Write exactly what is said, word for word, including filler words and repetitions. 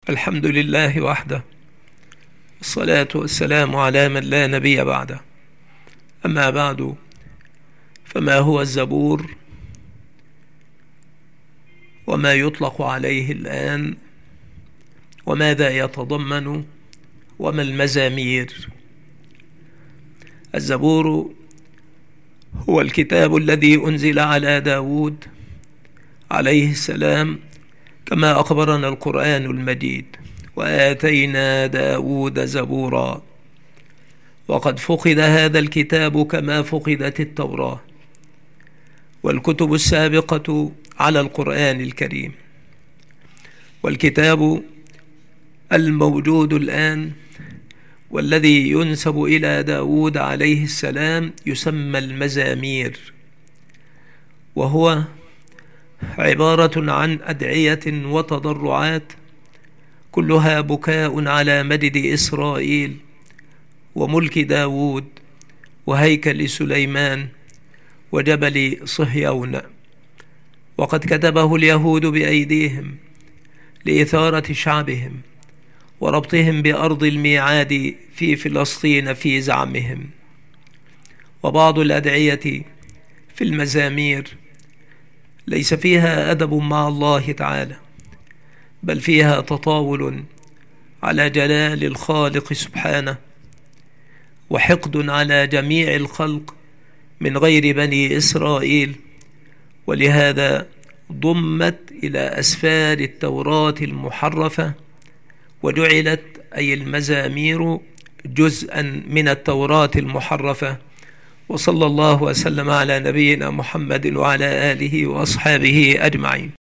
الحمد لله وحده، الصلاة والسلام على من لا نبي بعده. أما بعد، فما هو الزبور وما يطلق عليه الآن وماذا يتضمن وما المزامير؟ الزبور هو الكتاب الذي أنزل على داود عليه السلام كما أخبرنا القرآن المجيد: وآتينا داود زبورا. وقد فقد هذا الكتاب كما فقدت التوراة والكتب السابقة على القرآن الكريم. والكتاب الموجود الآن والذي ينسب إلى داود عليه السلام يسمى المزامير، وهو عبارة عن أدعية وتضرعات كلها بكاء على مجد إسرائيل وملك داود وهيكل سليمان وجبل صهيون. وقد كتبه اليهود بأيديهم لإثارة شعبهم وربطهم بأرض الميعاد في فلسطين في زعمهم. وبعض الأدعية في المزامير ليس فيها أدب مع الله تعالى، بل فيها تطاول على جلال الخالق سبحانه وحقد على جميع الخلق من غير بني إسرائيل، ولهذا ضمت إلى أسفار التوراة المحرفة وجعلت أي المزامير جزءا من التوراة المحرفة. وصلى الله وسلم على نبينا محمد وعلى آله وأصحابه أجمعين.